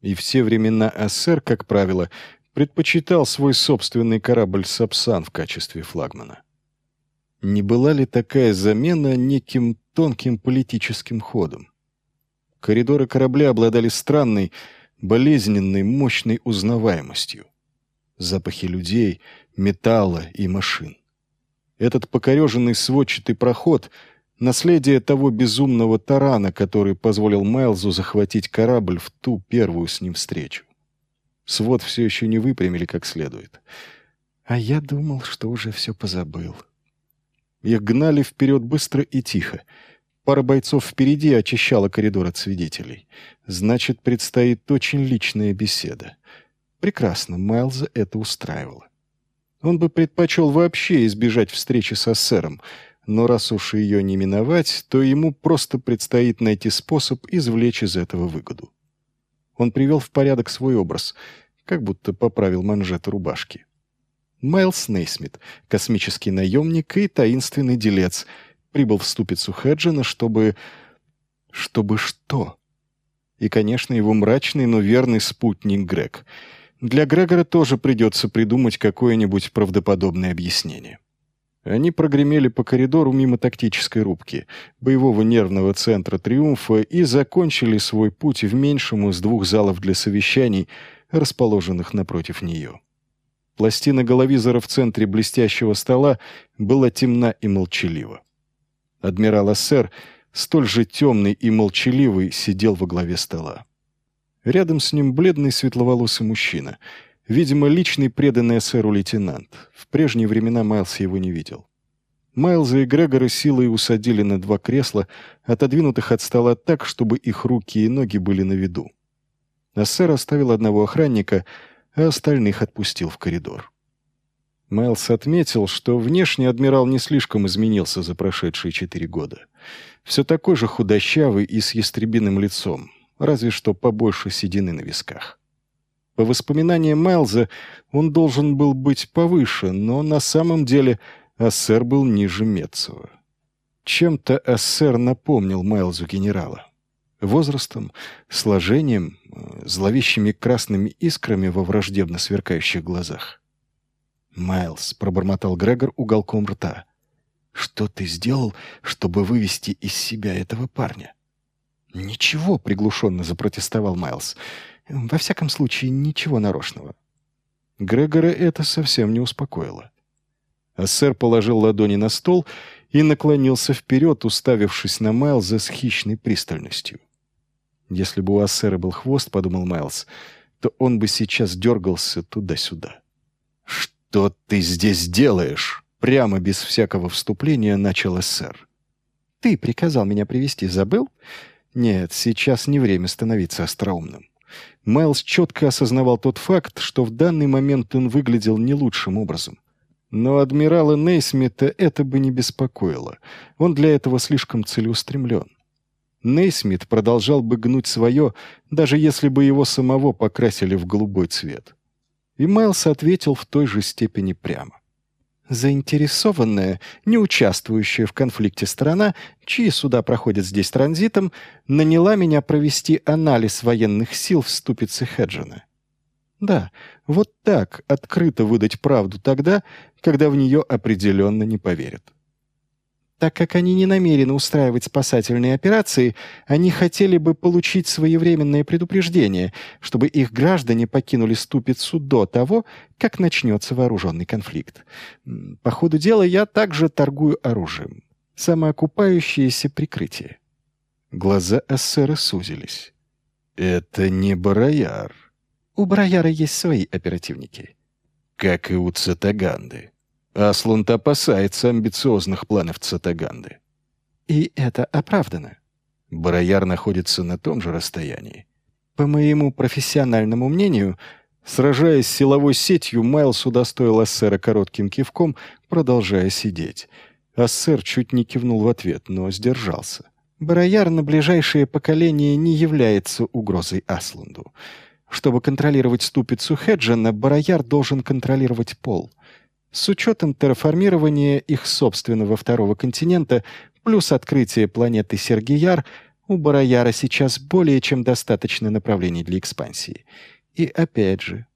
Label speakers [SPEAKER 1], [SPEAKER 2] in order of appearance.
[SPEAKER 1] И все времена СССР, как правило, предпочитал свой собственный корабль «Сапсан» в качестве флагмана. Не была ли такая замена неким тонким политическим ходом? Коридоры корабля обладали странной, болезненной, мощной узнаваемостью. Запахи людей, металла и машин. Этот покореженный сводчатый проход — наследие того безумного тарана, который позволил Майлзу захватить корабль в ту первую с ним встречу. Свод все еще не выпрямили как следует. А я думал, что уже все позабыл. Их гнали вперед быстро и тихо. Пара бойцов впереди очищала коридор от свидетелей. Значит, предстоит очень личная беседа. Прекрасно, Майлза это устраивало. Он бы предпочел вообще избежать встречи с СССРом, но раз уж ее не миновать, то ему просто предстоит найти способ извлечь из этого выгоду. Он привел в порядок свой образ, как будто поправил манжеты рубашки. Майлз Нейсмит, космический наемник и таинственный делец, прибыл в ступицу Хеджена, чтобы... Чтобы что? И, конечно, его мрачный, но верный спутник Грег. Для Грегора тоже придется придумать какое-нибудь правдоподобное объяснение. Они прогремели по коридору мимо тактической рубки, боевого нервного центра «Триумфа» и закончили свой путь в меньшем из двух залов для совещаний, расположенных напротив нее. Пластина головизора в центре блестящего стола была темна и молчалива. Адмирал СССР, столь же темный и молчаливый, сидел во главе стола. Рядом с ним бледный светловолосый мужчина, видимо, личный преданный СССРу лейтенант. В прежние времена Майлз его не видел. Майлза и Грегора силой усадили на два кресла, отодвинутых от стола так, чтобы их руки и ноги были на виду. СССР оставил одного охранника, а остальных отпустил в коридор. Майлз отметил, что внешне адмирал не слишком изменился за прошедшие 4 года. Все такой же худощавый и с ястребиным лицом, разве что побольше седины на висках. По воспоминаниям Майлза, он должен был быть повыше, но на самом деле СССР был ниже Мецова. Чем-то СССР напомнил Майлзу генерала. Возрастом, сложением, зловещими красными искрами во враждебно сверкающих глазах. «Майлз», — пробормотал Грегор уголком рта, — «что ты сделал, чтобы вывести из себя этого парня?» «Ничего», — приглушенно запротестовал Майлз. «Во всяком случае, ничего нарочного». Грегора это совсем не успокоило. СССР положил ладони на стол и наклонился вперед, уставившись на Майлза с хищной пристальностью. Если бы у СССР был хвост, — подумал Майлз, — то он бы сейчас дергался туда-сюда. «Что ты здесь делаешь?» — прямо без всякого вступления начал СССР. «Ты приказал меня привести, забыл?» «Нет, сейчас не время становиться остроумным». Майлз четко осознавал тот факт, что в данный момент он выглядел не лучшим образом. Но адмирала Нейсмита это бы не беспокоило. Он для этого слишком целеустремлен. Нейсмит продолжал бы гнуть свое, даже если бы его самого покрасили в голубой цвет. И Майлз ответил в той же степени прямо. Заинтересованная, не участвующая в конфликте сторона, чьи суда проходят здесь транзитом, наняла меня провести анализ военных сил в ступице Хеджена. Да, вот так открыто выдать правду тогда, когда в нее определенно не поверят. Так как они не намерены устраивать спасательные операции, они хотели бы получить своевременное предупреждение, чтобы их граждане покинули ступицу до того, как начнется вооруженный конфликт. По ходу дела я также торгую оружием. Самоокупающееся прикрытие. Глаза СССР сузились. «Это не Барояр». «У Барояра есть свои оперативники». «Как и у Цатаганды». Аслунд опасается амбициозных планов Цатаганды. И это оправдано. Барояр находится на том же расстоянии. По моему профессиональному мнению, сражаясь с силовой сетью, Майлз удостоил СССРа коротким кивком, продолжая сидеть. СССР чуть не кивнул в ответ, но сдержался. Барояр на ближайшее поколение не является угрозой Аслунду. Чтобы контролировать ступицу Хеджена, Барояр должен контролировать пол. С учетом терраформирования их собственного второго континента плюс открытие планеты Сергияр, У Барояра сейчас более чем достаточно направлений для экспансии. И опять же,